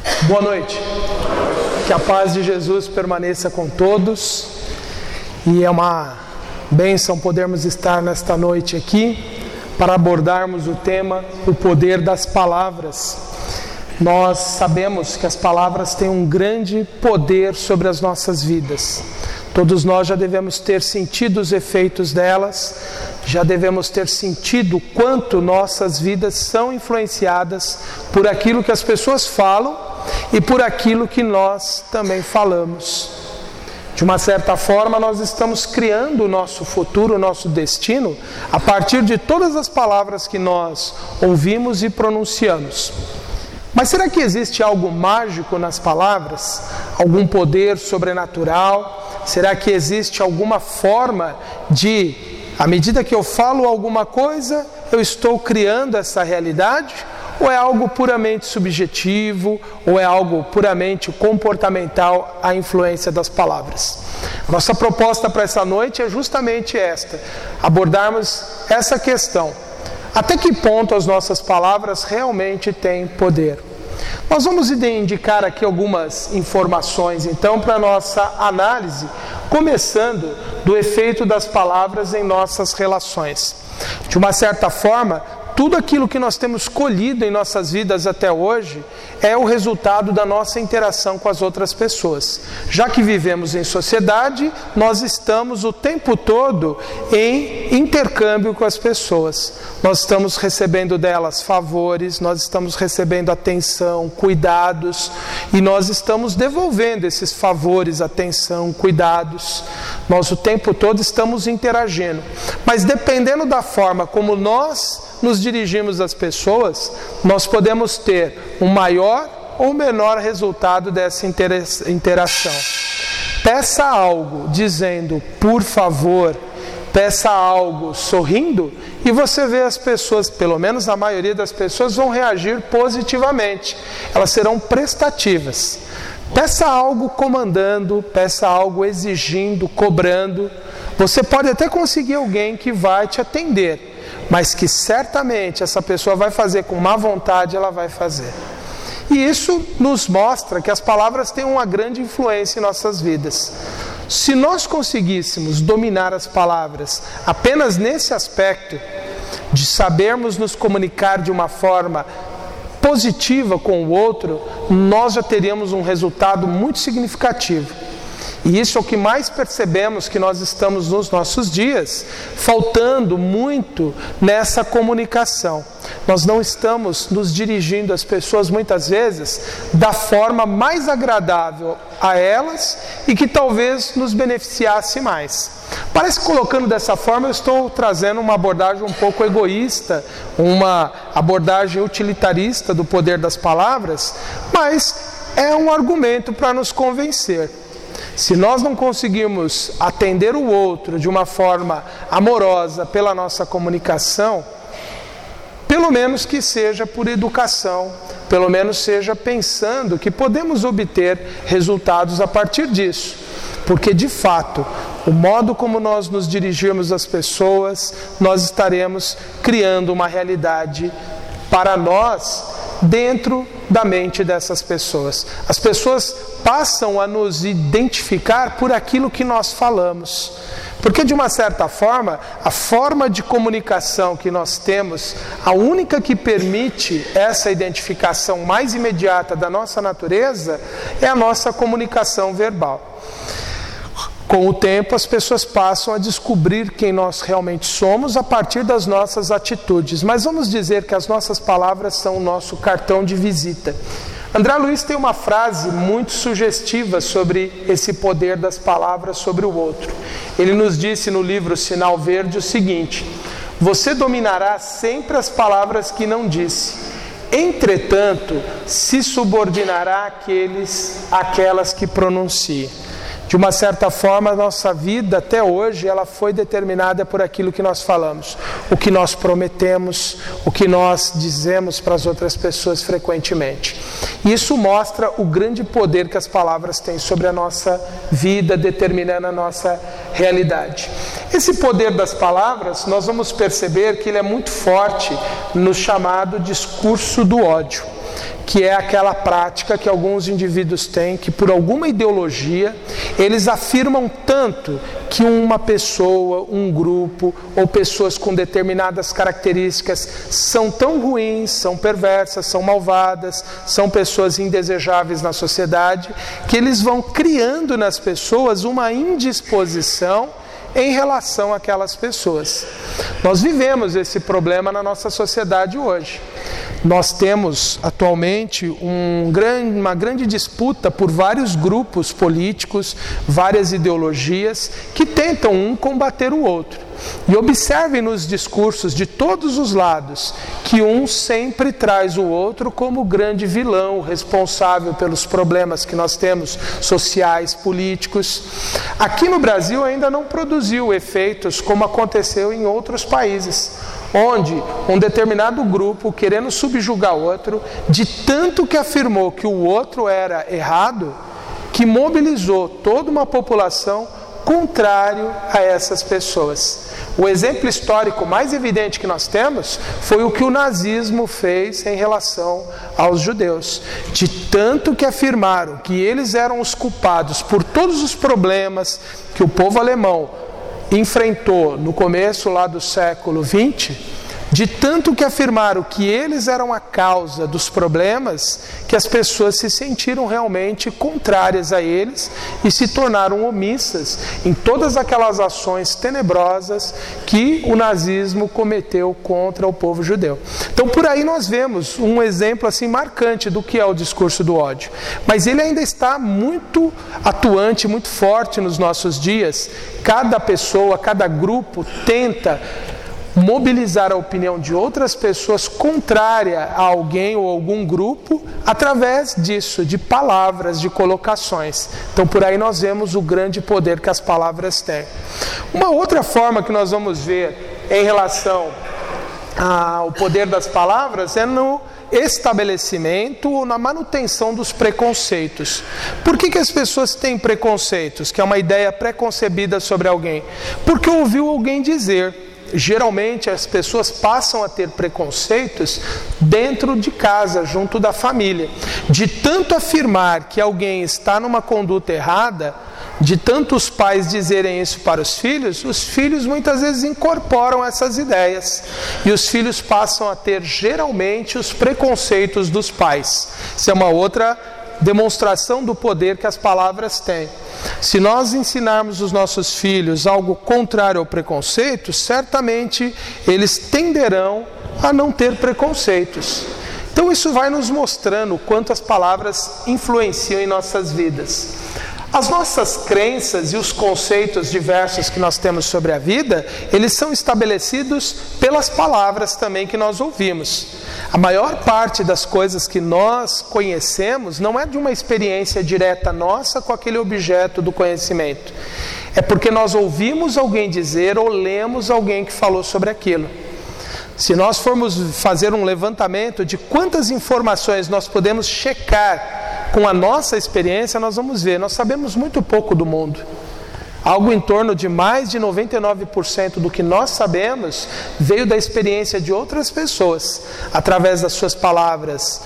Boa noite. Que a paz de Jesus permaneça com todos. E é uma bênção podermos estar nesta noite aqui para abordarmos o tema, o poder das palavras. Nós sabemos que as palavras têm um grande poder sobre as nossas vidas. Todos nós já devemos ter sentido os efeitos delas, já devemos ter sentido quanto nossas vidas são influenciadas por aquilo que as pessoas falam e por aquilo que nós também falamos. De uma certa forma, nós estamos criando o nosso futuro, o nosso destino, a partir de todas as palavras que nós ouvimos e pronunciamos. Mas será que existe algo mágico nas palavras? Algum poder sobrenatural? Será que existe alguma forma de, à medida que eu falo alguma coisa, eu estou criando essa realidade? Ou é algo puramente subjetivo? Ou é algo puramente comportamental a influência das palavras? Nossa proposta para essa noite é justamente esta: abordarmos essa questão. Até que ponto as nossas palavras realmente têm poder? Nós vamos indicar aqui algumas informações, então, para a nossa análise, começando do efeito das palavras em nossas relações. De uma certa forma, tudo aquilo que nós temos colhido em nossas vidas até hoje é o resultado da nossa interação com as outras pessoas. Já que vivemos em sociedade, nós estamos o tempo todo em intercâmbio com as pessoas. Nós estamos recebendo delas favores, nós estamos recebendo atenção, cuidados, e nós estamos devolvendo esses favores, atenção, cuidados. Nós o tempo todo estamos interagindo. Mas dependendo da forma como nós nos dirigimos às pessoas, nós podemos ter um maior ou menor resultado dessa interação. Peça algo dizendo por favor, peça algo sorrindo, e você vê as pessoas, pelo menos a maioria das pessoas, vão reagir positivamente. Elas serão prestativas. Peça algo comandando, peça algo exigindo, cobrando. Você pode até conseguir alguém que vai te atender, mas que certamente essa pessoa vai fazer com má vontade, ela vai fazer. E isso nos mostra que as palavras têm uma grande influência em nossas vidas. Se nós conseguíssemos dominar as palavras apenas nesse aspecto, de sabermos nos comunicar de uma forma positiva com o outro, nós já teríamos um resultado muito significativo. E isso é o que mais percebemos, que nós estamos nos nossos dias faltando muito nessa comunicação. Nós não estamos nos dirigindo às pessoas muitas vezes da forma mais agradável a elas e que talvez nos beneficiasse mais. Parece que, colocando dessa forma, eu estou trazendo uma abordagem um pouco egoísta, uma abordagem utilitarista do poder das palavras, mas é um argumento para nos convencer. Se nós não conseguirmos atender o outro de uma forma amorosa pela nossa comunicação, pelo menos que seja por educação, pelo menos seja pensando que podemos obter resultados a partir disso. Porque, de fato, o modo como nós nos dirigirmos às pessoas, nós estaremos criando uma realidade para nós dentro da mente dessas pessoas. As pessoas passam a nos identificar por aquilo que nós falamos. Porque, de uma certa forma, a forma de comunicação que nós temos, a única que permite essa identificação mais imediata da nossa natureza, é a nossa comunicação verbal. Com o tempo, as pessoas passam a descobrir quem nós realmente somos a partir das nossas atitudes. Mas vamos dizer que as nossas palavras são o nosso cartão de visita. André Luiz tem uma frase muito sugestiva sobre esse poder das palavras sobre o outro. Ele nos disse no livro Sinal Verde o seguinte: você dominará sempre as palavras que não disse. Entretanto, se subordinará àquelas que pronuncie. De uma certa forma, a nossa vida até hoje, ela foi determinada por aquilo que nós falamos, o que nós prometemos, o que nós dizemos para as outras pessoas frequentemente. Isso mostra o grande poder que as palavras têm sobre a nossa vida, determinando a nossa realidade. Esse poder das palavras, nós vamos perceber que ele é muito forte no chamado discurso do ódio, que é aquela prática que alguns indivíduos têm, que por alguma ideologia, eles afirmam tanto que uma pessoa, um grupo, ou pessoas com determinadas características são tão ruins, são perversas, são malvadas, são pessoas indesejáveis na sociedade, que eles vão criando nas pessoas uma indisposição em relação àquelas pessoas. Nós vivemos esse problema na nossa sociedade hoje. Nós temos atualmente uma grande disputa por vários grupos políticos, várias ideologias que tentam um combater o outro. E observem nos discursos de todos os lados que um sempre traz o outro como grande vilão, responsável pelos problemas que nós temos sociais, políticos. Aqui no Brasil ainda não produziu efeitos como aconteceu em outros países, onde um determinado grupo, querendo subjugar o outro, de tanto que afirmou que o outro era errado, que mobilizou toda uma população contrário a essas pessoas. O exemplo histórico mais evidente que nós temos foi o que o nazismo fez em relação aos judeus. De tanto que afirmaram que eles eram os culpados por todos os problemas que o povo alemão enfrentou no começo lá do século XX, de tanto que afirmaram que eles eram a causa dos problemas, que as pessoas se sentiram realmente contrárias a eles e se tornaram omissas em todas aquelas ações tenebrosas que o nazismo cometeu contra o povo judeu. Então por aí nós vemos um exemplo assim marcante do que é o discurso do ódio. Mas ele ainda está muito atuante, muito forte nos nossos dias. Cada pessoa, cada grupo tenta mobilizar a opinião de outras pessoas contrária a alguém ou algum grupo através disso, de palavras, de colocações. Então por aí nós vemos o grande poder que as palavras têm. Uma outra forma que nós vamos ver em relação ao poder das palavras é no estabelecimento ou na manutenção dos preconceitos. Por que as pessoas têm preconceitos? Que é uma ideia preconcebida sobre alguém. Porque ouviu alguém dizer. Geralmente as pessoas passam a ter preconceitos dentro de casa, junto da família. De tanto afirmar que alguém está numa conduta errada, de tanto os pais dizerem isso para os filhos muitas vezes incorporam essas ideias. E os filhos passam a ter geralmente os preconceitos dos pais. Isso é uma outra demonstração do poder que as palavras têm. Se nós ensinarmos os nossos filhos algo contrário ao preconceito, certamente eles tenderão a não ter preconceitos. Então isso vai nos mostrando o quanto as palavras influenciam em nossas vidas. As nossas crenças e os conceitos diversos que nós temos sobre a vida, eles são estabelecidos pelas palavras também que nós ouvimos. A maior parte das coisas que nós conhecemos não é de uma experiência direta nossa com aquele objeto do conhecimento. É porque nós ouvimos alguém dizer ou lemos alguém que falou sobre aquilo. Se nós formos fazer um levantamento de quantas informações nós podemos checar com a nossa experiência, nós vamos ver, nós sabemos muito pouco do mundo. Algo em torno de mais de 99% do que nós sabemos veio da experiência de outras pessoas, através das suas palavras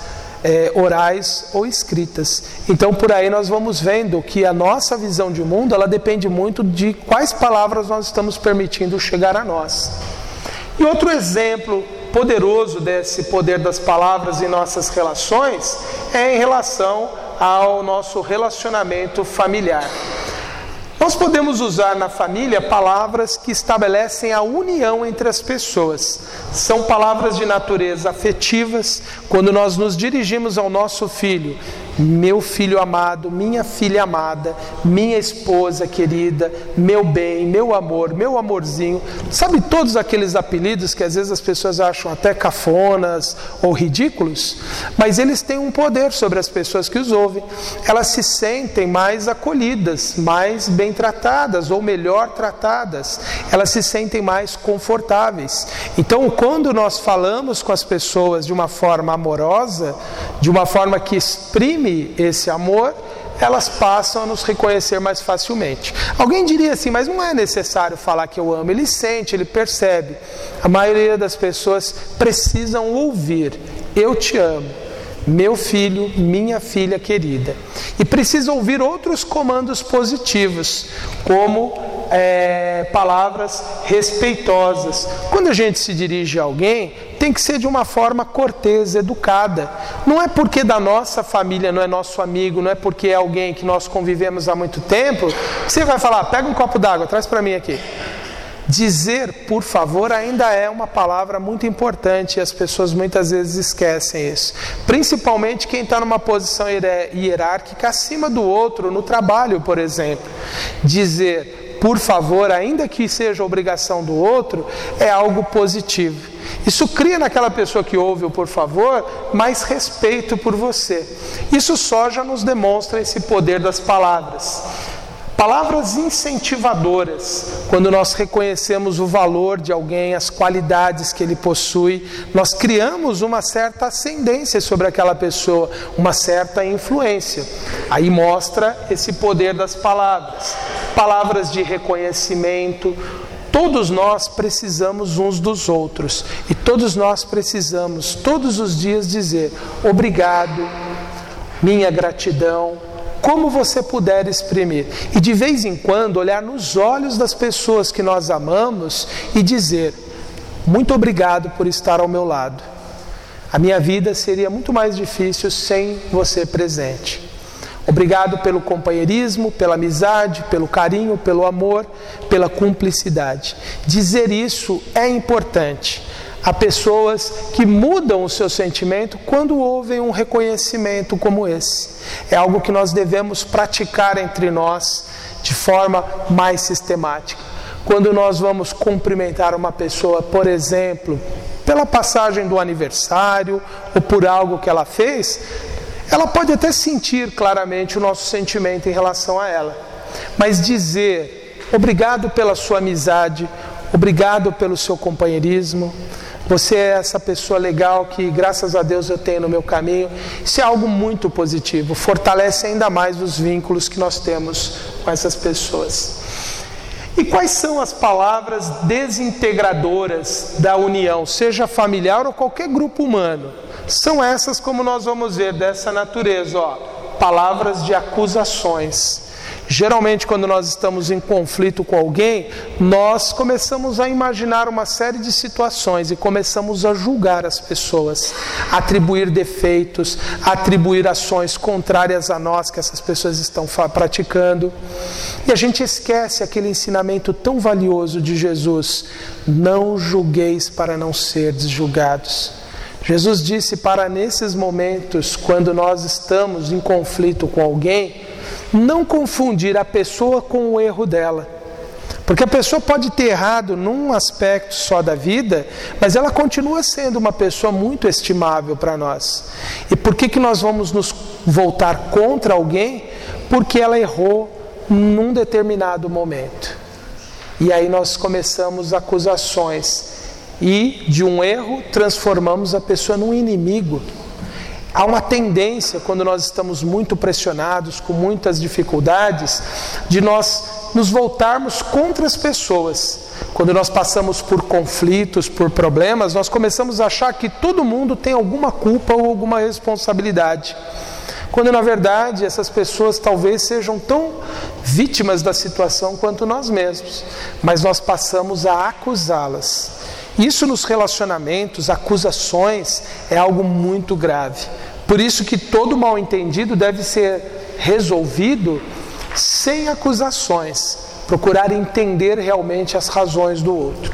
orais ou escritas. Então por aí nós vamos vendo que a nossa visão de mundo, ela depende muito de quais palavras nós estamos permitindo chegar a nós. E outro exemplo poderoso desse poder das palavras em nossas relações é em relação ao nosso relacionamento familiar. Nós podemos usar na família palavras que estabelecem a união entre as pessoas. São palavras de natureza afetivas. Quando nós nos dirigimos ao nosso filho, meu filho amado, minha filha amada, minha esposa querida, meu bem, meu amor, meu amorzinho. Sabe todos aqueles apelidos que às vezes as pessoas acham até cafonas ou ridículos? Mas eles têm um poder sobre as pessoas que os ouvem. Elas se sentem mais acolhidas, mais bem tratadas ou melhor tratadas. Elas se sentem mais confortáveis. Então, quando nós falamos com as pessoas de uma forma amorosa, de uma forma que exprime esse amor, elas passam a nos reconhecer mais facilmente. Alguém diria assim, mas não é necessário falar que eu amo. Ele sente, ele percebe. A maioria das pessoas precisam ouvir: eu te amo. meu filho, minha filha querida. E precisa ouvir outros comandos positivos, como palavras respeitosas. Quando a gente se dirige a alguém, tem que ser de uma forma cortês, educada. Não é porque da nossa família, não é nosso amigo, não é porque é alguém que nós convivemos há muito tempo, que você vai falar, pega um copo d'água, traz para mim aqui. Dizer, por favor, ainda é uma palavra muito importante e as pessoas muitas vezes esquecem isso. Principalmente quem está numa posição hierárquica acima do outro, no trabalho, por exemplo. Dizer, por favor, ainda que seja obrigação do outro, é algo positivo. Isso cria naquela pessoa que ouve o por favor, mais respeito por você. Isso só já nos demonstra esse poder das palavras. Palavras incentivadoras, quando nós reconhecemos o valor de alguém, as qualidades que ele possui, nós criamos uma certa ascendência sobre aquela pessoa, uma certa influência. Aí mostra esse poder das palavras. Palavras de reconhecimento. Todos nós precisamos uns dos outros e todos nós precisamos todos os dias dizer obrigado, minha gratidão, como você puder exprimir. E de vez em quando olhar nos olhos das pessoas que nós amamos e dizer muito obrigado por estar ao meu lado. A minha vida seria muito mais difícil sem você presente. Obrigado pelo companheirismo, pela amizade, pelo carinho, pelo amor, pela cumplicidade. Dizer isso é importante. Há pessoas que mudam o seu sentimento quando ouvem um reconhecimento como esse. É algo que nós devemos praticar entre nós de forma mais sistemática. Quando nós vamos cumprimentar uma pessoa, por exemplo, pela passagem do aniversário ou por algo que ela fez, ela pode até sentir claramente o nosso sentimento em relação a ela. Mas dizer obrigado pela sua amizade, obrigado pelo seu companheirismo, você é essa pessoa legal que graças a Deus eu tenho no meu caminho, isso é algo muito positivo, fortalece ainda mais os vínculos que nós temos com essas pessoas. E quais são as palavras desintegradoras da união, seja familiar ou qualquer grupo humano? São essas, como nós vamos ver, dessa natureza, palavras de acusações. Geralmente, quando nós estamos em conflito com alguém, nós começamos a imaginar uma série de situações e começamos a julgar as pessoas, atribuir defeitos, atribuir ações contrárias a nós que essas pessoas estão praticando. E a gente esquece aquele ensinamento tão valioso de Jesus: não julgueis para não serdes julgados. Jesus disse para nesses momentos, quando nós estamos em conflito com alguém, não confundir a pessoa com o erro dela. Porque a pessoa pode ter errado num aspecto só da vida, mas ela continua sendo uma pessoa muito estimável para nós. E por que nós vamos nos voltar contra alguém? Porque ela errou num determinado momento. E aí nós começamos acusações. E de um erro transformamos a pessoa num inimigo. Há uma tendência, quando nós estamos muito pressionados, com muitas dificuldades, de nós nos voltarmos contra as pessoas. Quando nós passamos por conflitos, por problemas, nós começamos a achar que todo mundo tem alguma culpa ou alguma responsabilidade. Quando na verdade essas pessoas talvez sejam tão vítimas da situação quanto nós mesmos. Mas nós passamos a acusá-las. Isso nos relacionamentos, acusações, é algo muito grave. Por isso que todo mal-entendido deve ser resolvido sem acusações. Procurar entender realmente as razões do outro.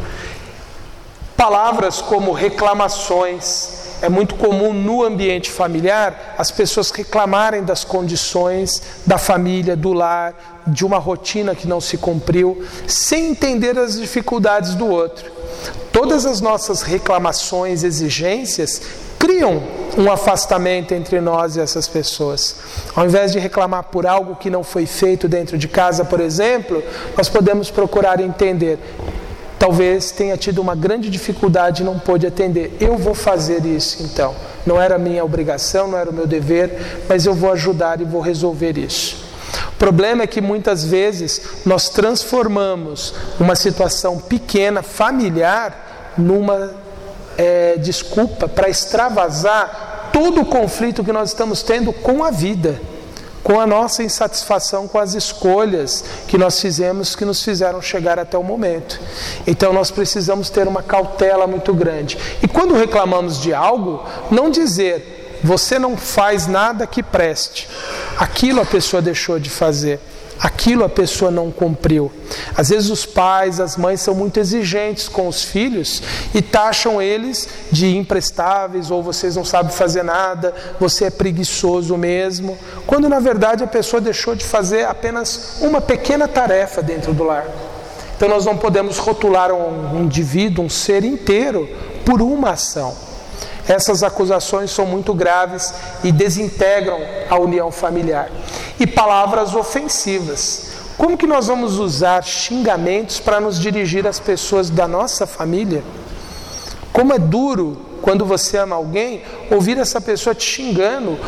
Palavras como reclamações. É muito comum no ambiente familiar as pessoas reclamarem das condições da família, do lar, de uma rotina que não se cumpriu, sem entender as dificuldades do outro. Todas as nossas reclamações, exigências, criam um afastamento entre nós e essas pessoas. Ao invés de reclamar por algo que não foi feito dentro de casa, por exemplo, nós podemos procurar entender. Talvez tenha tido uma grande dificuldade e não pôde atender. Eu vou fazer isso então. Não era minha obrigação, não era o meu dever, mas eu vou ajudar e vou resolver isso. O problema é que muitas vezes nós transformamos uma situação pequena, familiar, numa desculpa para extravasar todo o conflito que nós estamos tendo com a vida, com a nossa insatisfação com as escolhas que nós fizemos, que nos fizeram chegar até o momento. Então nós precisamos ter uma cautela muito grande. E quando reclamamos de algo, não dizer, você não faz nada que preste. Aquilo a pessoa deixou de fazer. Aquilo a pessoa não cumpriu. Às vezes os pais, as mães são muito exigentes com os filhos e taxam eles de imprestáveis, ou vocês não sabem fazer nada, você é preguiçoso mesmo, quando na verdade a pessoa deixou de fazer apenas uma pequena tarefa dentro do lar. Então nós não podemos rotular um indivíduo, um ser inteiro, por uma ação. Essas acusações são muito graves e desintegram a união familiar. E palavras ofensivas. Como que nós vamos usar xingamentos para nos dirigir às pessoas da nossa família? Como é duro, quando você ama alguém, ouvir essa pessoa te xingando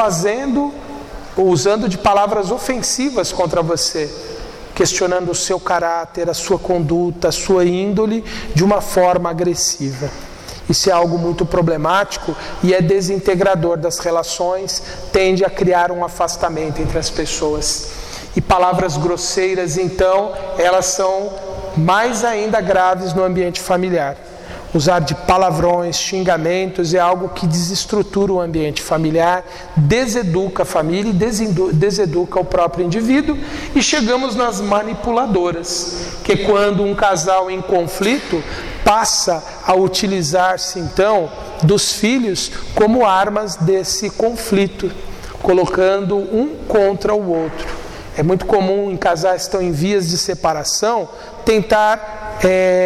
ou usando de palavras ofensivas contra você, questionando o seu caráter, a sua conduta, a sua índole de uma forma agressiva. Isso é algo muito problemático e é desintegrador das relações, tende a criar um afastamento entre as pessoas. E palavras grosseiras, então, elas são mais ainda graves no ambiente familiar. Usar de palavrões, xingamentos é algo que desestrutura o ambiente familiar, deseduca a família e deseduca o próprio indivíduo. E chegamos nas manipuladoras, que é quando um casal em conflito passa a utilizar-se então dos filhos como armas desse conflito, colocando um contra o outro. É muito comum em casais que estão em vias de separação tentar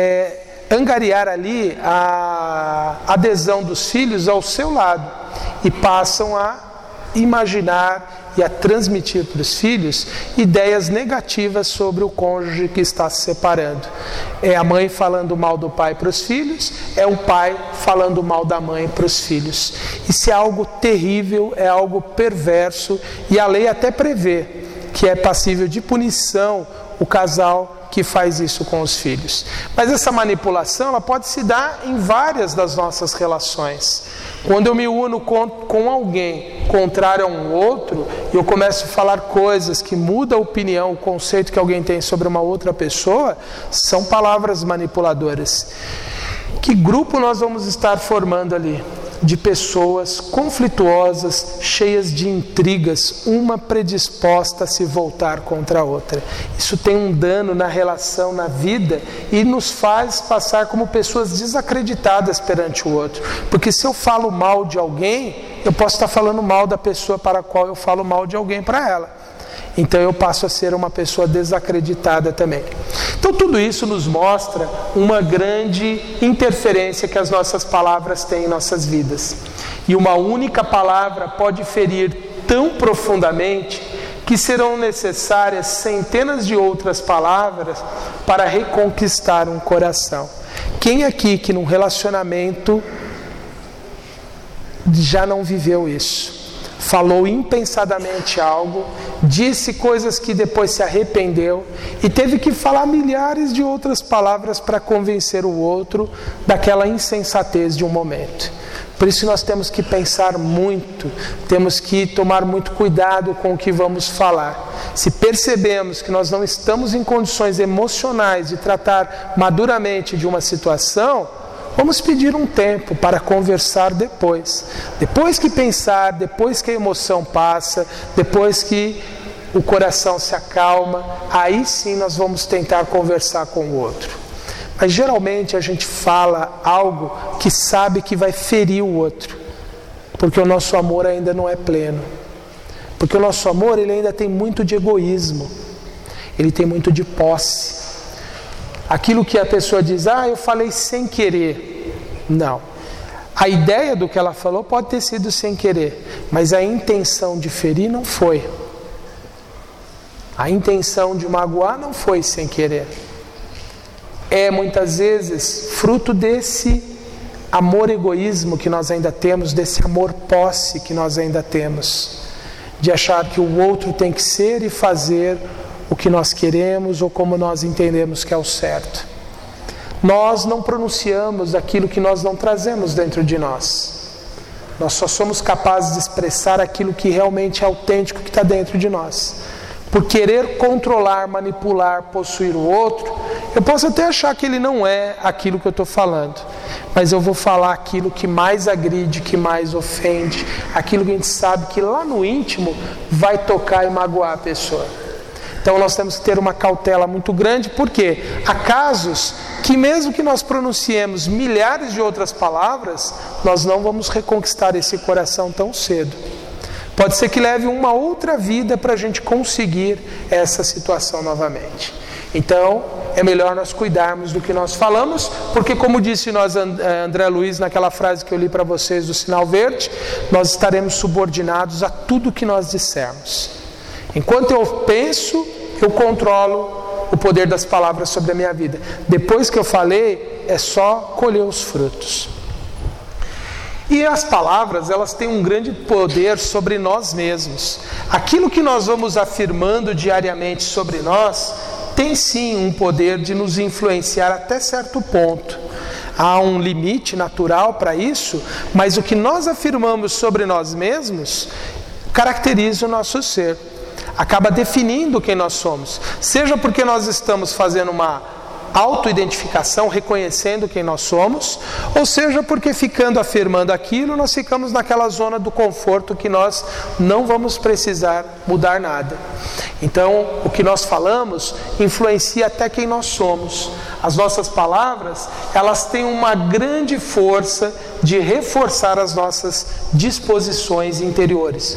angariar ali a adesão dos filhos ao seu lado e passam a imaginar e a transmitir para os filhos ideias negativas sobre o cônjuge que está se separando. É a mãe falando mal do pai para os filhos, é o pai falando mal da mãe para os filhos. Isso é algo terrível, é algo perverso, e a lei até prevê que é passível de punição o casal que faz isso com os filhos. Mas essa manipulação, ela pode se dar em várias das nossas relações. Quando eu me uno com alguém contrário a um outro, e eu começo a falar coisas que mudam a opinião, o conceito que alguém tem sobre uma outra pessoa, são palavras manipuladoras. Que grupo nós vamos estar formando ali? De pessoas conflituosas, cheias de intrigas, uma predisposta a se voltar contra a outra. Isso tem um dano na relação, na vida, e nos faz passar como pessoas desacreditadas perante o outro. Porque se eu falo mal de alguém, eu posso estar falando mal da pessoa para a qual eu falo mal de alguém para ela. Então eu passo a ser uma pessoa desacreditada também. Então tudo isso nos mostra uma grande interferência que as nossas palavras têm em nossas vidas. E uma única palavra pode ferir tão profundamente que serão necessárias centenas de outras palavras para reconquistar um coração. Quem aqui que num relacionamento já não viveu isso? Falou impensadamente algo, disse coisas que depois se arrependeu e teve que falar milhares de outras palavras para convencer o outro daquela insensatez de um momento. Por isso nós temos que pensar muito, temos que tomar muito cuidado com o que vamos falar. Se percebemos que nós não estamos em condições emocionais de tratar maduramente de uma situação, vamos pedir um tempo para conversar depois. Depois que pensar, depois que a emoção passa, depois que o coração se acalma, aí sim nós vamos tentar conversar com o outro. Mas geralmente a gente fala algo que sabe que vai ferir o outro, porque o nosso amor ainda não é pleno. Porque o nosso amor, ele ainda tem muito de egoísmo, ele tem muito de posse. Aquilo que a pessoa diz, eu falei sem querer. Não. A ideia do que ela falou pode ter sido sem querer, mas a intenção de ferir não foi. A intenção de magoar não foi sem querer. É muitas vezes fruto desse amor egoísmo que nós ainda temos, desse amor posse que nós ainda temos, de achar que o outro tem que ser e fazer o que nós queremos ou como nós entendemos que é o certo. Nós não pronunciamos aquilo que nós não trazemos dentro de nós. Nós só somos capazes de expressar aquilo que realmente é autêntico, que está dentro de nós. Por querer controlar, manipular, possuir o outro, eu posso até achar que ele não é aquilo que eu estou falando, mas eu vou falar aquilo que mais agride, que mais ofende, aquilo que a gente sabe que lá no íntimo vai tocar e magoar a pessoa. Então nós temos que ter uma cautela muito grande, porque há casos que mesmo que nós pronunciemos milhares de outras palavras, nós não vamos reconquistar esse coração tão cedo. Pode ser que leve uma outra vida para a gente conseguir essa situação novamente. Então, é melhor nós cuidarmos do que nós falamos, porque como disse nós, André Luiz, naquela frase que eu li para vocês do sinal verde, nós estaremos subordinados a tudo que nós dissermos. Enquanto eu penso, eu controlo o poder das palavras sobre a minha vida. Depois que eu falei, é só colher os frutos. E as palavras, elas têm um grande poder sobre nós mesmos. Aquilo que nós vamos afirmando diariamente sobre nós, tem sim um poder de nos influenciar até certo ponto. Há um limite natural para isso, mas o que nós afirmamos sobre nós mesmos caracteriza o nosso ser. Acaba definindo quem nós somos. Seja porque nós estamos fazendo uma autoidentificação, reconhecendo quem nós somos, ou seja porque ficando afirmando aquilo, nós ficamos naquela zona do conforto que nós não vamos precisar mudar nada. Então, o que nós falamos influencia até quem nós somos. As nossas palavras, elas têm uma grande força de reforçar as nossas disposições interiores.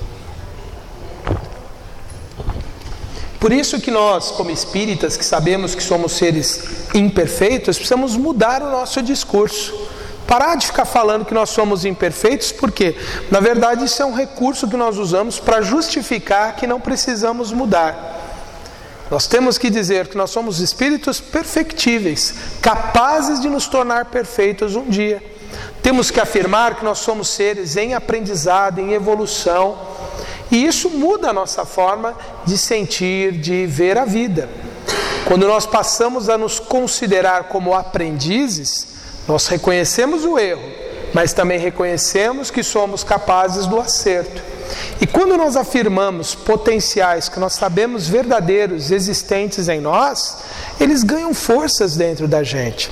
Por isso que nós, como espíritas, que sabemos que somos seres imperfeitos, precisamos mudar o nosso discurso. Parar de ficar falando que nós somos imperfeitos, porque, na verdade, isso é um recurso que nós usamos para justificar que não precisamos mudar. Nós temos que dizer que nós somos espíritos perfectíveis, capazes de nos tornar perfeitos um dia. Temos que afirmar que nós somos seres em aprendizado, em evolução. E isso muda a nossa forma de sentir, de ver a vida. Quando nós passamos a nos considerar como aprendizes, nós reconhecemos o erro, mas também reconhecemos que somos capazes do acerto. E quando nós afirmamos potenciais que nós sabemos verdadeiros, existentes em nós, eles ganham forças dentro da gente.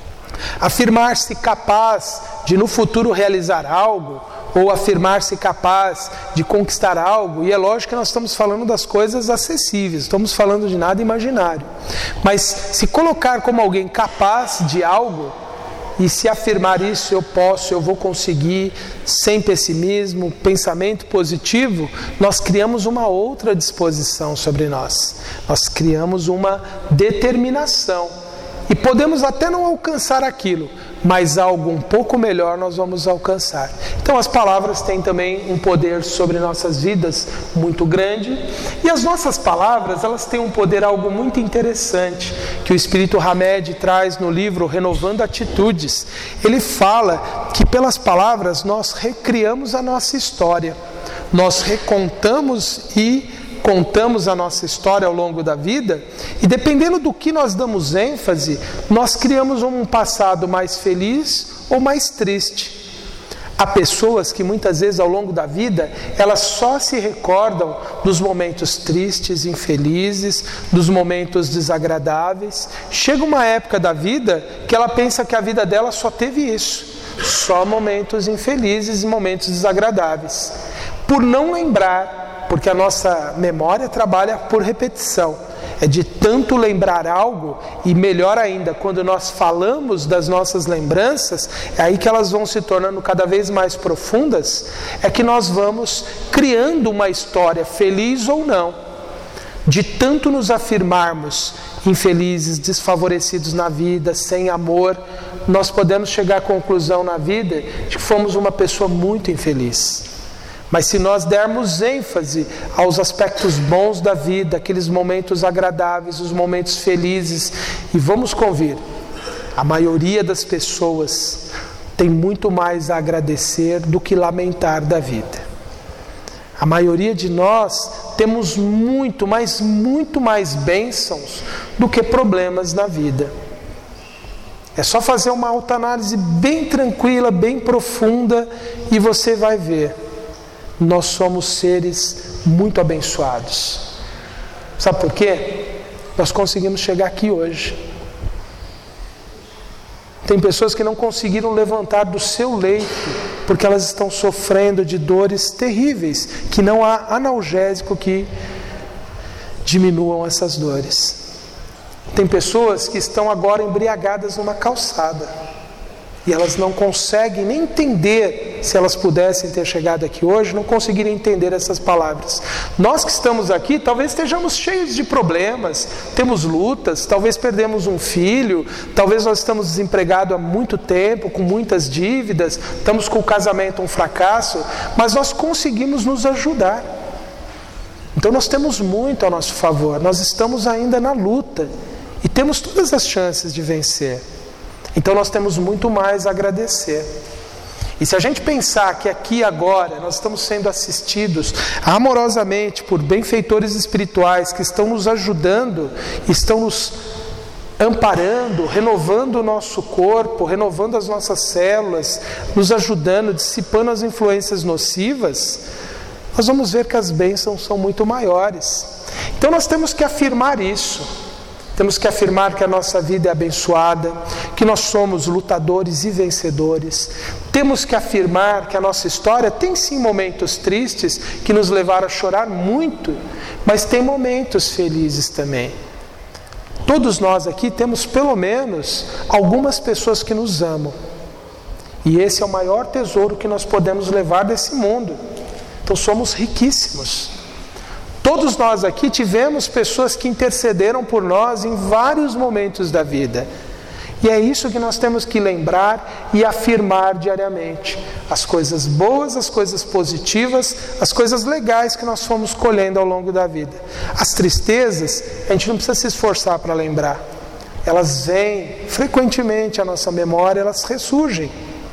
Afirmar-se capaz de no futuro realizar algo, ou afirmar-se capaz de conquistar algo, e é lógico que nós estamos falando das coisas acessíveis, estamos falando de nada imaginário. Mas se colocar como alguém capaz de algo, e se afirmar isso, eu posso, eu vou conseguir, sem pessimismo, pensamento positivo, nós criamos uma outra disposição sobre nós. Nós criamos uma determinação. E podemos até não alcançar aquilo, mas algo um pouco melhor nós vamos alcançar. Então as palavras têm também um poder sobre nossas vidas muito grande. E as nossas palavras, elas têm um poder algo muito interessante, que o Espírito Hamed traz no livro Renovando Atitudes. Ele fala que pelas palavras nós recriamos a nossa história. Nós recontamos e contamos a nossa história ao longo da vida, e dependendo do que nós damos ênfase, nós criamos um passado mais feliz ou mais triste. Há pessoas que muitas vezes ao longo da vida, elas só se recordam dos momentos tristes, infelizes, dos momentos desagradáveis. Chega uma época da vida que ela pensa que a vida dela só teve isso, só momentos infelizes e momentos desagradáveis. Por não lembrar, porque a nossa memória trabalha por repetição. É de tanto lembrar algo, e melhor ainda, quando nós falamos das nossas lembranças, é aí que elas vão se tornando cada vez mais profundas, é que nós vamos criando uma história, feliz ou não. De tanto nos afirmarmos infelizes, desfavorecidos na vida, sem amor, nós podemos chegar à conclusão na vida de que fomos uma pessoa muito infeliz. Mas se nós dermos ênfase aos aspectos bons da vida, aqueles momentos agradáveis, os momentos felizes, e vamos convir, a maioria das pessoas tem muito mais a agradecer do que lamentar da vida. A maioria de nós temos muito, mas muito mais bênçãos do que problemas na vida. É só fazer uma autoanálise bem tranquila, bem profunda, e você vai ver. Nós somos seres muito abençoados. Sabe por quê? Nós conseguimos chegar aqui hoje. Tem pessoas que não conseguiram levantar do seu leito, porque elas estão sofrendo de dores terríveis, que não há analgésico que diminuam essas dores. Tem pessoas que estão agora embriagadas numa calçada, e elas não conseguem nem entender, se elas pudessem ter chegado aqui hoje, não conseguiriam entender essas palavras. Nós que estamos aqui, talvez estejamos cheios de problemas, temos lutas, talvez perdemos um filho, talvez nós estamos desempregados há muito tempo, com muitas dívidas, estamos com o casamento um fracasso, mas nós conseguimos nos ajudar. Então nós temos muito a nosso favor, nós estamos ainda na luta, e temos todas as chances de vencer. Então nós temos muito mais a agradecer. E se a gente pensar que aqui agora nós estamos sendo assistidos amorosamente por benfeitores espirituais que estão nos ajudando, estão nos amparando, renovando o nosso corpo, renovando as nossas células, nos ajudando, dissipando as influências nocivas, nós vamos ver que as bênçãos são muito maiores. Então nós temos que afirmar isso. Temos que afirmar que a nossa vida é abençoada, que nós somos lutadores e vencedores. Temos que afirmar que a nossa história tem sim momentos tristes que nos levaram a chorar muito, mas tem momentos felizes também. Todos nós aqui temos pelo menos algumas pessoas que nos amam. E esse é o maior tesouro que nós podemos levar desse mundo. Então somos riquíssimos. Todos nós aqui tivemos pessoas que intercederam por nós em vários momentos da vida. E é isso que nós temos que lembrar e afirmar diariamente. As coisas boas, as coisas positivas, as coisas legais que nós fomos colhendo ao longo da vida. As tristezas, a gente não precisa se esforçar para lembrar. Elas vêm frequentemente à nossa memória, elas ressurgem.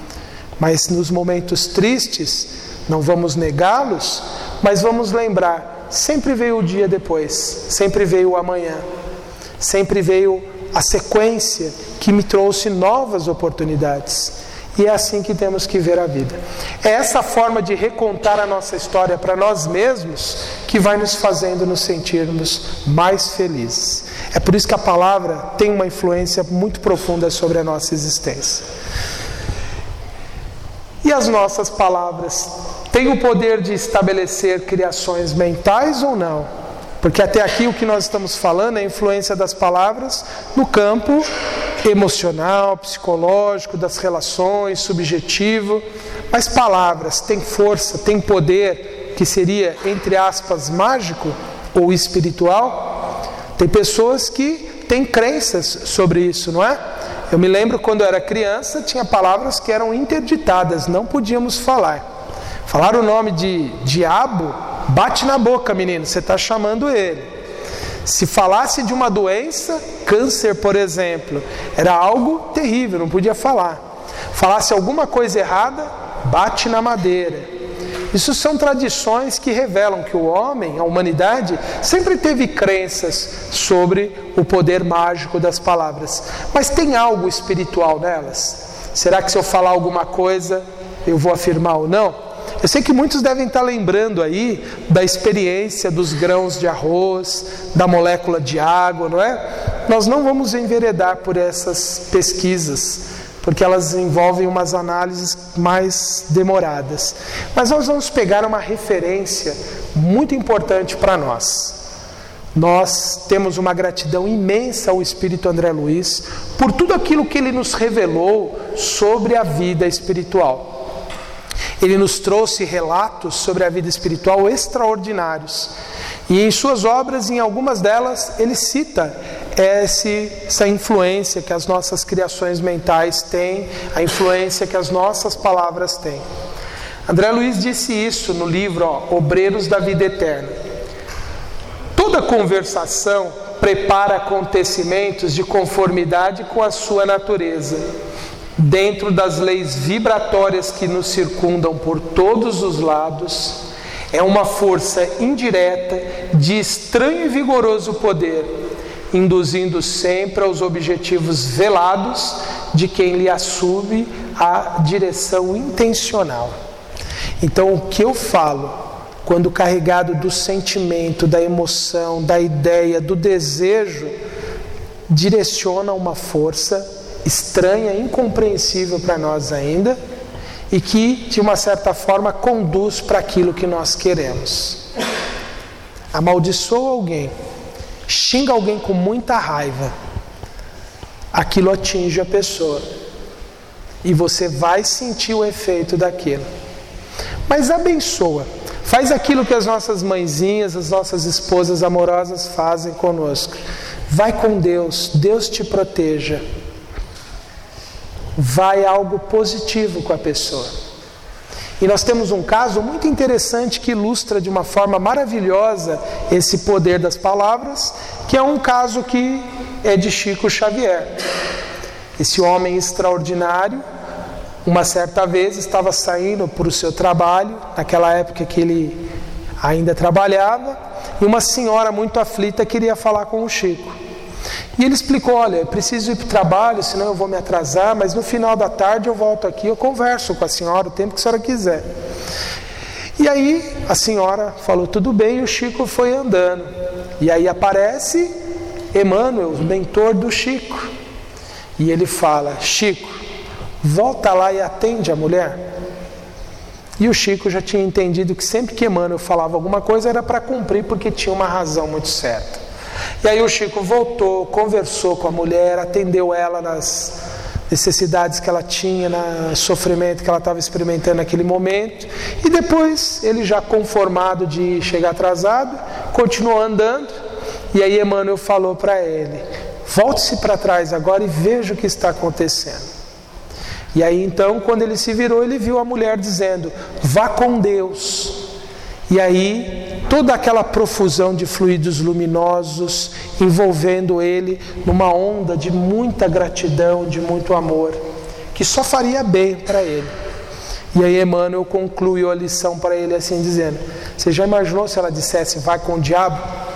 Mas nos momentos tristes, não vamos negá-los, mas vamos lembrar. Sempre veio o dia depois, sempre veio o amanhã, sempre veio a sequência que me trouxe novas oportunidades. E é assim que temos que ver a vida. É essa forma de recontar a nossa história para nós mesmos que vai nos fazendo nos sentirmos mais felizes. É por isso que a palavra tem uma influência muito profunda sobre a nossa existência. E as nossas palavras têm o poder de estabelecer criações mentais ou não? Porque até aqui o que nós estamos falando é a influência das palavras no campo emocional, psicológico, das relações, subjetivo. Mas palavras têm força, têm poder, que seria, entre aspas, mágico ou espiritual? Tem pessoas que têm crenças sobre isso, não é? Eu me lembro quando eu era criança, tinha palavras que eram interditadas, não podíamos falar. Falar o nome de diabo, bate na boca, menino, você está chamando ele. Se falasse de uma doença, câncer, por exemplo, era algo terrível, não podia falar. Falasse alguma coisa errada, bate na madeira. Isso são tradições que revelam que o homem, a humanidade, sempre teve crenças sobre o poder mágico das palavras. Mas tem algo espiritual nelas? Será que se eu falar alguma coisa, eu vou afirmar ou não? Eu sei que muitos devem estar lembrando aí da experiência dos grãos de arroz, da molécula de água, não é? Nós não vamos enveredar por essas pesquisas, porque elas envolvem umas análises mais demoradas. Mas nós vamos pegar uma referência muito importante para nós. Nós temos uma gratidão imensa ao Espírito André Luiz por tudo aquilo que ele nos revelou sobre a vida espiritual. Ele nos trouxe relatos sobre a vida espiritual extraordinários. E em suas obras, em algumas delas, ele cita essa influência que as nossas criações mentais têm, a influência que as nossas palavras têm. André Luiz disse isso no livro Obreiros da Vida Eterna. Toda conversação prepara acontecimentos de conformidade com a sua natureza, dentro das leis vibratórias que nos circundam por todos os lados. É uma força indireta de estranho e vigoroso poder, induzindo sempre aos objetivos velados de quem lhe assume a direção intencional. Então, o que eu falo, quando carregado do sentimento, da emoção, da ideia, do desejo, direciona uma força estranha, incompreensível para nós ainda, e que, de uma certa forma, conduz para aquilo que nós queremos. Amaldiçoa alguém, xinga alguém com muita raiva, aquilo atinge a pessoa, e você vai sentir o efeito daquilo. Mas abençoa, faz aquilo que as nossas mãezinhas, as nossas esposas amorosas fazem conosco. Vai com Deus, Deus te proteja. Vai algo positivo com a pessoa. E nós temos um caso muito interessante que ilustra de uma forma maravilhosa esse poder das palavras, que é um caso que é de Chico Xavier. Esse homem extraordinário, uma certa vez estava saindo para o seu trabalho, naquela época que ele ainda trabalhava, e uma senhora muito aflita queria falar com o Chico. E ele explicou: olha, eu preciso ir para o trabalho, senão eu vou me atrasar, mas no final da tarde eu volto aqui, eu converso com a senhora o tempo que a senhora quiser. E aí a senhora falou tudo bem, e o Chico foi andando. E aí aparece Emmanuel, o mentor do Chico. E ele fala: Chico, volta lá e atende a mulher. E o Chico já tinha entendido que sempre que Emmanuel falava alguma coisa era para cumprir, porque tinha uma razão muito certa. E aí o Chico voltou, conversou com a mulher, atendeu ela nas necessidades que ela tinha, no sofrimento que ela estava experimentando naquele momento. E depois, ele já conformado de chegar atrasado, continuou andando. E aí Emmanuel falou para ele: volte-se para trás agora e veja o que está acontecendo. E aí então, quando ele se virou, ele viu a mulher dizendo: vá com Deus. E aí, toda aquela profusão de fluidos luminosos envolvendo ele numa onda de muita gratidão, de muito amor, que só faria bem para ele. E aí Emmanuel concluiu a lição para ele assim, dizendo: você já imaginou se ela dissesse vai com o diabo?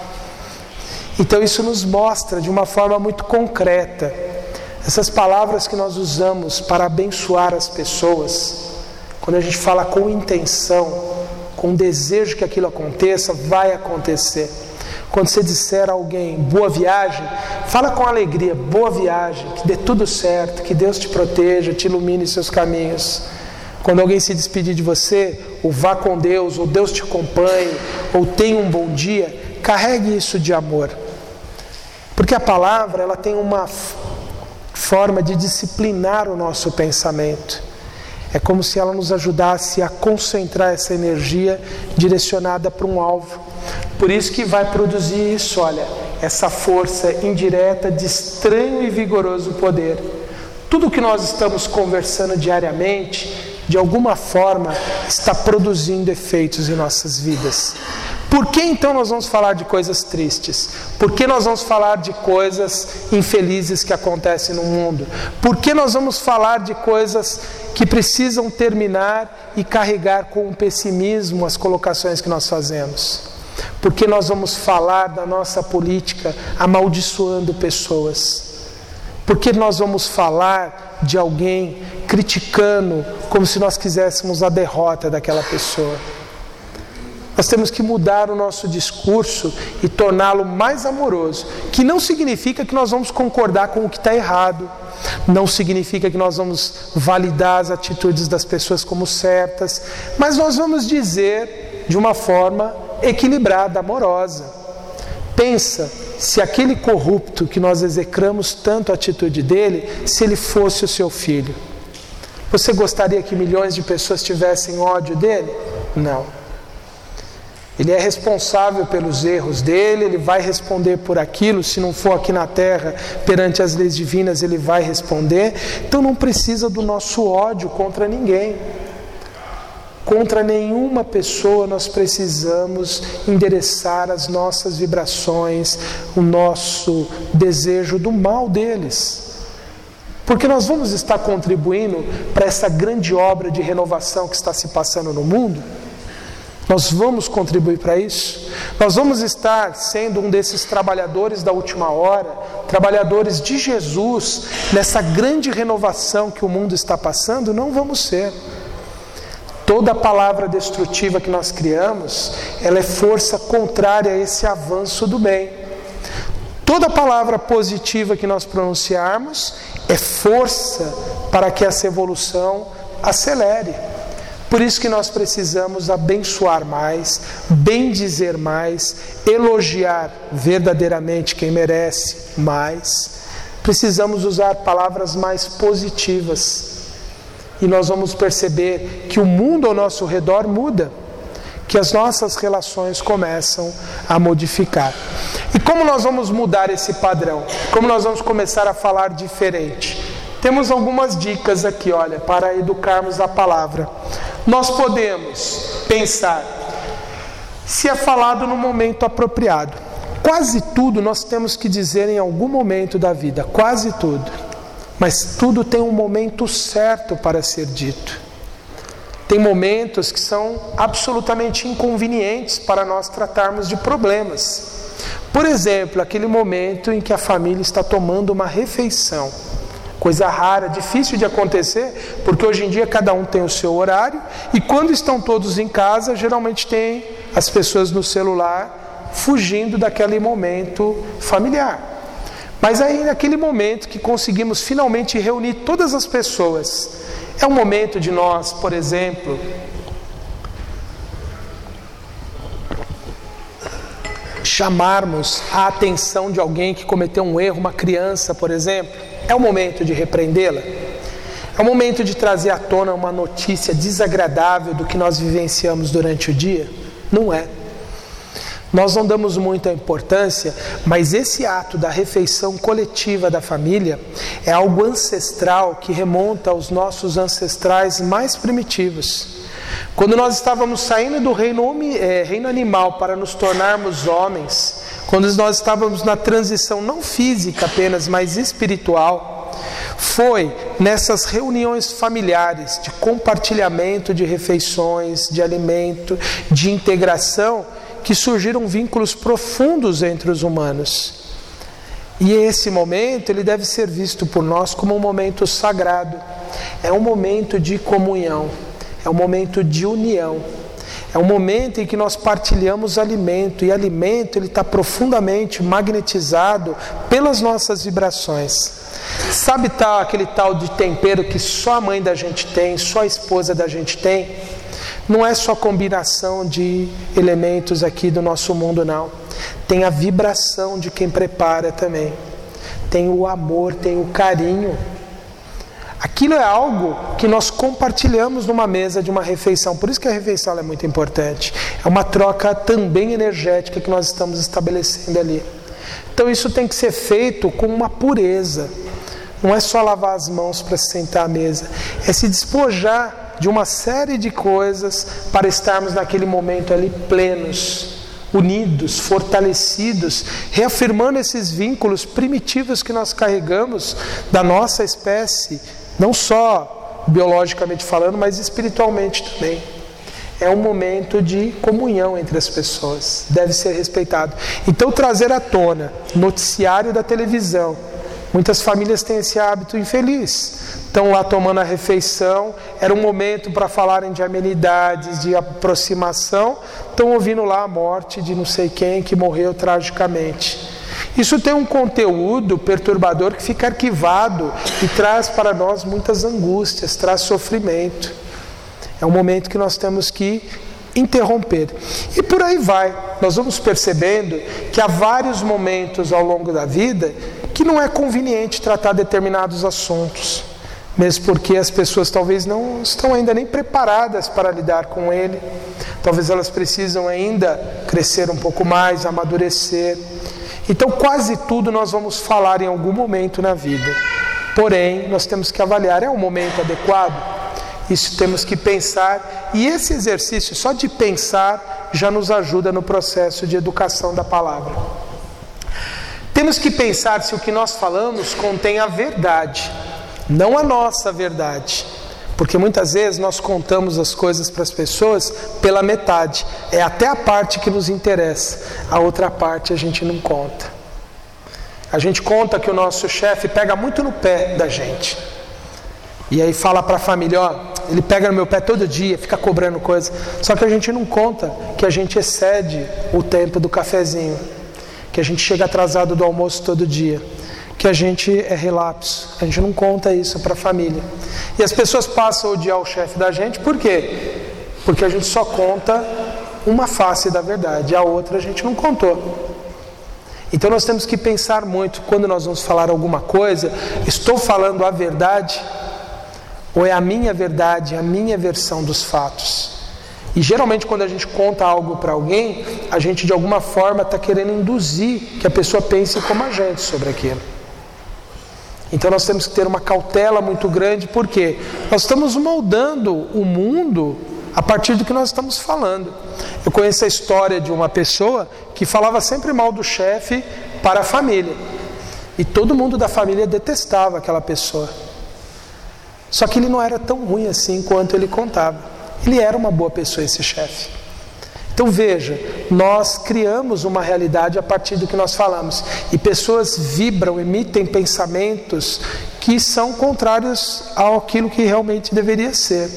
Então isso nos mostra de uma forma muito concreta essas palavras que nós usamos para abençoar as pessoas. Quando a gente fala com intenção, com desejo que aquilo aconteça, vai acontecer. Quando você disser a alguém boa viagem, fala com alegria: boa viagem, que dê tudo certo, que Deus te proteja, te ilumine seus caminhos. Quando alguém se despedir de você, ou vá com Deus, ou Deus te acompanhe, ou tenha um bom dia, carregue isso de amor. Porque a palavra, ela tem uma forma de disciplinar o nosso pensamento. É como se ela nos ajudasse a concentrar essa energia direcionada para um alvo. Por isso que vai produzir isso, olha, essa força indireta de estranho e vigoroso poder. Tudo que nós estamos conversando diariamente, de alguma forma, está produzindo efeitos em nossas vidas. Por que então nós vamos falar de coisas tristes? Por que nós vamos falar de coisas infelizes que acontecem no mundo? Por que nós vamos falar de coisas que precisam terminar e carregar com o pessimismo as colocações que nós fazemos? Por que nós vamos falar da nossa política amaldiçoando pessoas? Por que nós vamos falar de alguém criticando como se nós quiséssemos a derrota daquela pessoa? Nós temos que mudar o nosso discurso e torná-lo mais amoroso, que não significa que nós vamos concordar com o que está errado, não significa que nós vamos validar as atitudes das pessoas como certas, mas nós vamos dizer de uma forma equilibrada, amorosa. Pensa, se aquele corrupto que nós execramos tanto a atitude dele, se ele fosse o seu filho, você gostaria que milhões de pessoas tivessem ódio dele? Não. Ele é responsável pelos erros dele, ele vai responder por aquilo, se não for aqui na terra, perante as leis divinas, ele vai responder. Então não precisa do nosso ódio contra ninguém. Contra nenhuma pessoa nós precisamos endereçar as nossas vibrações, o nosso desejo do mal deles. Porque nós vamos estar contribuindo para essa grande obra de renovação que está se passando no mundo. Nós vamos contribuir para isso? Nós vamos estar sendo um desses trabalhadores da última hora, trabalhadores de Jesus, nessa grande renovação que o mundo está passando? Não vamos ser. Toda palavra destrutiva que nós criamos, ela é força contrária a esse avanço do bem. Toda palavra positiva que nós pronunciarmos é força para que essa evolução acelere. Por isso que nós precisamos abençoar mais, bendizer mais, elogiar verdadeiramente quem merece mais. Precisamos usar palavras mais positivas. E nós vamos perceber que o mundo ao nosso redor muda, que as nossas relações começam a modificar. E como nós vamos mudar esse padrão? Como nós vamos começar a falar diferente? Temos algumas dicas aqui, olha, para educarmos a palavra. Nós podemos pensar se é falado no momento apropriado. Quase tudo nós temos que dizer em algum momento da vida, quase tudo. Mas tudo tem um momento certo para ser dito. Tem momentos que são absolutamente inconvenientes para nós tratarmos de problemas. Por exemplo, aquele momento em que a família está tomando uma refeição. Coisa rara, difícil de acontecer, porque hoje em dia cada um tem o seu horário, e quando estão todos em casa, geralmente tem as pessoas no celular fugindo daquele momento familiar. Mas aí naquele momento que conseguimos finalmente reunir todas as pessoas, é o momento de nós, por exemplo, chamarmos a atenção de alguém que cometeu um erro, uma criança, por exemplo. É o momento de repreendê-la? É o momento de trazer à tona uma notícia desagradável do que nós vivenciamos durante o dia? Não é. Nós não damos muita importância, mas esse ato da refeição coletiva da família é algo ancestral que remonta aos nossos ancestrais mais primitivos. Quando nós estávamos saindo do reino animal para nos tornarmos homens, quando nós estávamos na transição não física apenas, mas espiritual, foi nessas reuniões familiares de compartilhamento de refeições, de alimento, de integração, que surgiram vínculos profundos entre os humanos. E esse momento, ele deve ser visto por nós como um momento sagrado. É um momento de comunhão, é um momento de união. É um momento em que nós partilhamos alimento, e alimento ele está profundamente magnetizado pelas nossas vibrações. Sabe aquele tal de tempero que só a mãe da gente tem, só a esposa da gente tem? Não é só combinação de elementos aqui do nosso mundo, não. Tem a vibração de quem prepara também. Tem o amor, tem o carinho. Aquilo é algo que nós compartilhamos numa mesa de uma refeição. Por isso que a refeição é muito importante. É uma troca também energética que nós estamos estabelecendo ali. Então isso tem que ser feito com uma pureza. Não é só lavar as mãos para se sentar à mesa. É se despojar de uma série de coisas para estarmos naquele momento ali plenos, unidos, fortalecidos, reafirmando esses vínculos primitivos que nós carregamos da nossa espécie, não só biologicamente falando, mas espiritualmente também. É um momento de comunhão entre as pessoas, deve ser respeitado. Então trazer à tona noticiário da televisão, muitas famílias têm esse hábito infeliz. Estão lá tomando a refeição, era um momento para falarem de amenidades, de aproximação, estão ouvindo lá a morte de não sei quem que morreu tragicamente. Isso tem um conteúdo perturbador que fica arquivado e traz para nós muitas angústias, traz sofrimento. É um momento que nós temos que interromper. E por aí vai. Nós vamos percebendo que há vários momentos ao longo da vida que não é conveniente tratar determinados assuntos, mesmo porque as pessoas talvez não estão ainda nem preparadas para lidar com ele. Talvez elas precisam ainda crescer um pouco mais, amadurecer. Então quase tudo nós vamos falar em algum momento na vida. Porém, nós temos que avaliar, é um momento adequado? Isso temos que pensar, e esse exercício só de pensar já nos ajuda no processo de educação da palavra. Temos que pensar se o que nós falamos contém a verdade, não a nossa verdade, Porque muitas vezes nós contamos as coisas para as pessoas pela metade. É até a parte que nos interessa. A outra parte a gente não conta. A gente conta que o nosso chefe pega muito no pé da gente. E aí fala para a família, ó, ele pega no meu pé todo dia, fica cobrando coisa. Só que a gente não conta que a gente excede o tempo do cafezinho. Que a gente chega atrasado do almoço todo dia. Que a gente é relapso. A gente não conta isso para a família. E as pessoas passam a odiar o chefe da gente, por quê? Porque a gente só conta uma face da verdade, a outra a gente não contou. Então nós temos que pensar muito, quando nós vamos falar alguma coisa, estou falando a verdade, ou é a minha verdade, a minha versão dos fatos? E geralmente quando a gente conta algo para alguém, a gente de alguma forma está querendo induzir que a pessoa pense como a gente sobre aquilo. Então nós temos que ter uma cautela muito grande, porque nós estamos moldando o mundo a partir do que nós estamos falando. Eu conheço a história de uma pessoa que falava sempre mal do chefe para a família. E todo mundo da família detestava aquela pessoa. Só que ele não era tão ruim assim quanto ele contava. Ele era uma boa pessoa, esse chefe. Então veja, nós criamos uma realidade a partir do que nós falamos. E pessoas vibram, emitem pensamentos que são contrários àquilo que realmente deveria ser,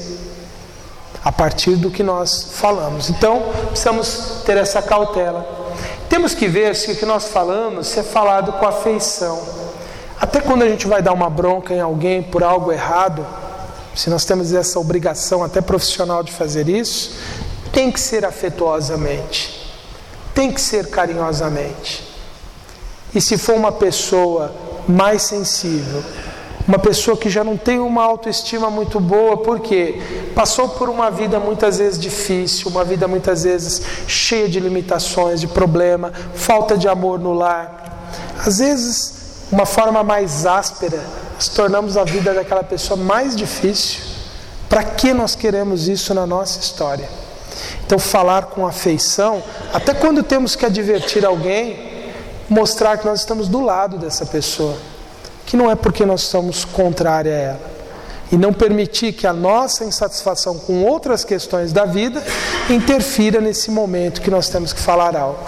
a partir do que nós falamos. Então, precisamos ter essa cautela. Temos que ver se o que nós falamos se é falado com afeição. Até quando a gente vai dar uma bronca em alguém por algo errado, se nós temos essa obrigação até profissional de fazer isso, tem que ser afetuosamente, tem que ser carinhosamente. E se for uma pessoa mais sensível, uma pessoa que já não tem uma autoestima muito boa, porque passou por uma vida muitas vezes difícil, uma vida muitas vezes cheia de limitações, de problema, falta de amor no lar. Às vezes, uma forma mais áspera, nós tornamos a vida daquela pessoa mais difícil. Para que nós queremos isso na nossa história? Então falar com afeição, até quando temos que advertir alguém, mostrar que nós estamos do lado dessa pessoa, que não é porque nós somos contrários a ela, e não permitir que a nossa insatisfação com outras questões da vida interfira nesse momento que nós temos que falar algo.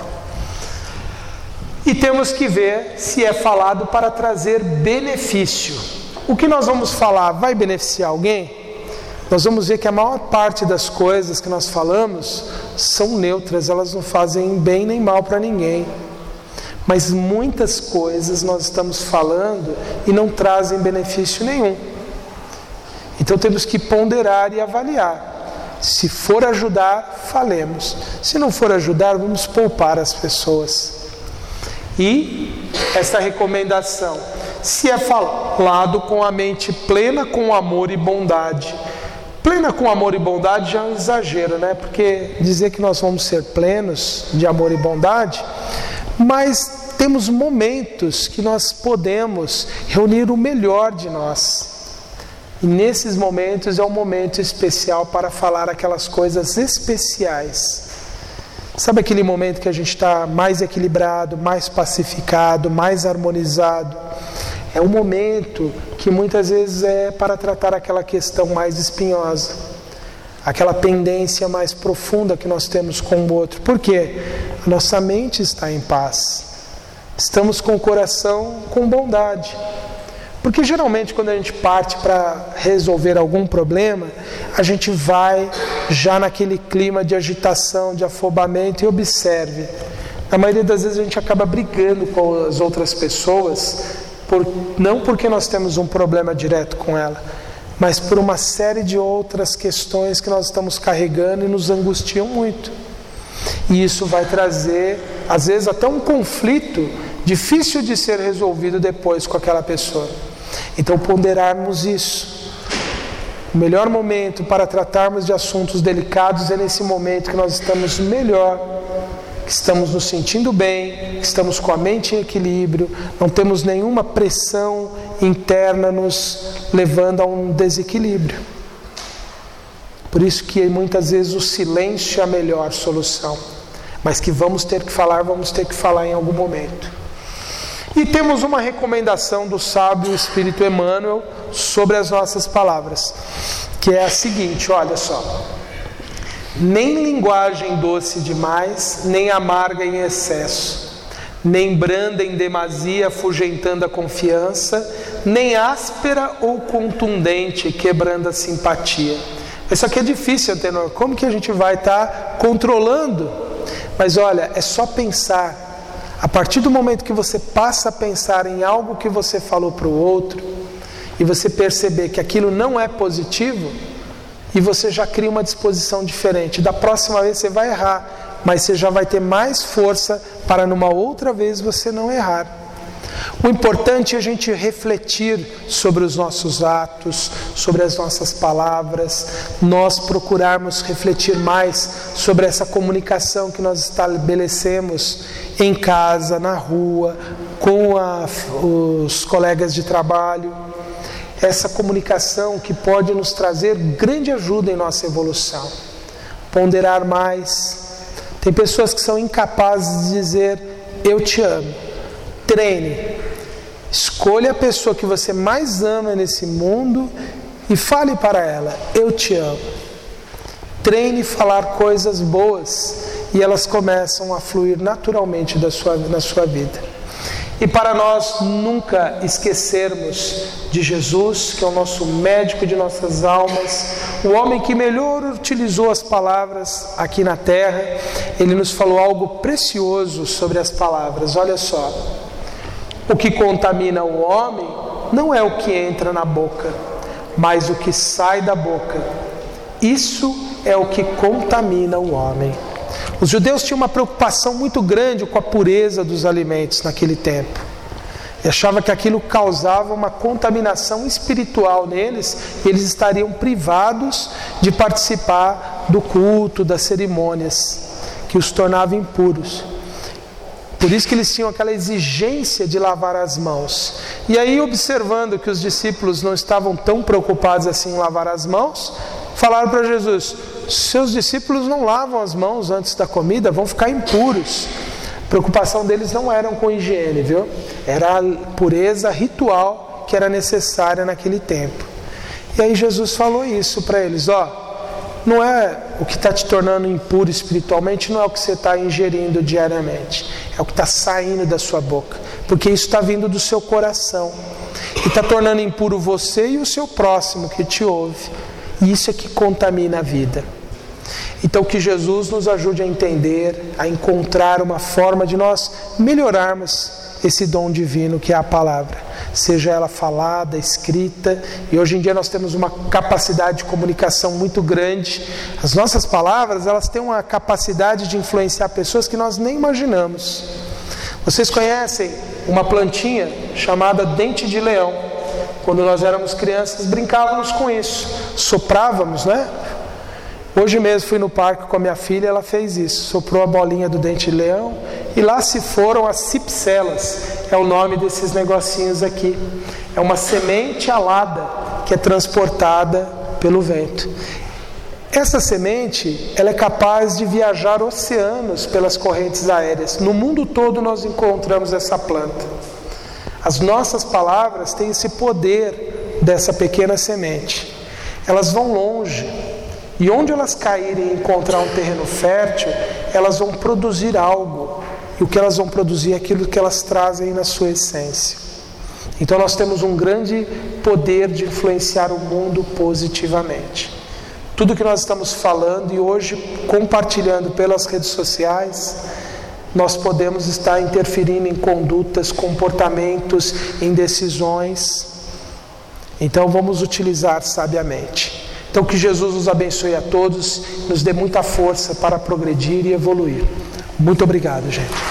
E temos que ver se é falado para trazer benefício. O que nós vamos falar vai beneficiar alguém? Nós vamos ver que a maior parte das coisas que nós falamos são neutras, elas não fazem bem nem mal para ninguém. Mas muitas coisas nós estamos falando e não trazem benefício nenhum. Então temos que ponderar e avaliar. Se for ajudar, falemos. Se não for ajudar, vamos poupar as pessoas. E essa recomendação, se é falado com a mente plena, com amor e bondade. Plena com amor e bondade já é um exagero, né? Porque dizer que nós vamos ser plenos de amor e bondade, mas temos momentos que nós podemos reunir o melhor de nós. E nesses momentos é um momento especial para falar aquelas coisas especiais. Sabe aquele momento que a gente está mais equilibrado, mais pacificado, mais harmonizado? É um momento que muitas vezes é para tratar aquela questão mais espinhosa, aquela pendência mais profunda que nós temos com o outro. Por quê? A nossa mente está em paz. Estamos com o coração com bondade. Porque geralmente quando a gente parte para resolver algum problema, a gente vai já naquele clima de agitação, de afobamento, e observe. Na maioria das vezes a gente acaba brigando com as outras pessoas, não porque nós temos um problema direto com ela, mas por uma série de outras questões que nós estamos carregando e nos angustiam muito. E isso vai trazer, às vezes, até um conflito difícil de ser resolvido depois com aquela pessoa. Então, ponderarmos isso. O melhor momento para tratarmos de assuntos delicados é nesse momento que nós estamos melhor, que estamos nos sentindo bem, que estamos com a mente em equilíbrio, não temos nenhuma pressão interna nos levando a um desequilíbrio. Por isso que muitas vezes o silêncio é a melhor solução, mas que vamos ter que falar em algum momento. E temos uma recomendação do sábio Espírito Emmanuel sobre as nossas palavras. que é a seguinte, olha só: nem linguagem doce demais, nem amarga em excesso, nem branda em demasia, afugentando a confiança, nem áspera ou contundente, quebrando a simpatia. Isso aqui é difícil, Antenor. Como que a gente vai estar controlando? Mas olha, é só pensar. A partir do momento que você passa a pensar em algo que você falou para o outro, e você perceber que aquilo não é positivo, e você já cria uma disposição diferente. Da próxima vez você vai errar, mas você já vai ter mais força para numa outra vez você não errar. O importante é a gente refletir sobre os nossos atos, sobre as nossas palavras, nós procurarmos refletir mais sobre essa comunicação que nós estabelecemos em casa, na rua, com os colegas de trabalho. Essa comunicação que pode nos trazer grande ajuda em nossa evolução. Ponderar mais. Tem pessoas que são incapazes de dizer eu te amo. Treine. Escolha a pessoa que você mais ama nesse mundo e fale para ela, eu te amo. Treine falar coisas boas e elas começam a fluir naturalmente na sua vida. E para nós nunca esquecermos de Jesus, que é o nosso médico de nossas almas, o homem que melhor utilizou as palavras aqui na terra, ele nos falou algo precioso sobre as palavras. Olha só: o que contamina o homem não é o que entra na boca, mas o que sai da boca. Isso é o que contamina o homem. Os judeus tinham uma preocupação muito grande com a pureza dos alimentos naquele tempo. E achavam que aquilo causava uma contaminação espiritual neles, e eles estariam privados de participar do culto, das cerimônias, que os tornavam impuros. Por isso que eles tinham aquela exigência de lavar as mãos. E aí, observando que os discípulos não estavam tão preocupados assim em lavar as mãos, falaram para Jesus: seus discípulos não lavam as mãos antes da comida, vão ficar impuros. A preocupação deles não era com higiene, viu? Era a pureza ritual que era necessária naquele tempo. E aí Jesus falou isso para eles: não é o que está te tornando impuro espiritualmente, não é o que você está ingerindo diariamente, é o que está saindo da sua boca, porque isso está vindo do seu coração e está tornando impuro você e o seu próximo que te ouve, e isso é que contamina a vida. Então que Jesus nos ajude a entender, a encontrar uma forma de nós melhorarmos esse dom divino que é a palavra, seja ela falada, escrita, e hoje em dia nós temos uma capacidade de comunicação muito grande. As nossas palavras, elas têm uma capacidade de influenciar pessoas que nós nem imaginamos. Vocês conhecem uma plantinha chamada dente de leão? Quando nós éramos crianças brincávamos com isso, soprávamos, né? Hoje mesmo fui no parque com a minha filha, ela fez isso, soprou a bolinha do dente de leão, e lá se foram as cipselas, é o nome desses negocinhos aqui. É uma semente alada que é transportada pelo vento. Essa semente, ela é capaz de viajar oceanos pelas correntes aéreas. No mundo todo nós encontramos essa planta. As nossas palavras têm esse poder dessa pequena semente. Elas vão longe. E onde elas caírem e encontrar um terreno fértil, elas vão produzir algo. E o que elas vão produzir é aquilo que elas trazem na sua essência. Então nós temos um grande poder de influenciar o mundo positivamente. Tudo que nós estamos falando e hoje compartilhando pelas redes sociais, nós podemos estar interferindo em condutas, comportamentos, em decisões. Então vamos utilizar sabiamente. Então que Jesus nos abençoe a todos, nos dê muita força para progredir e evoluir. Muito obrigado, gente.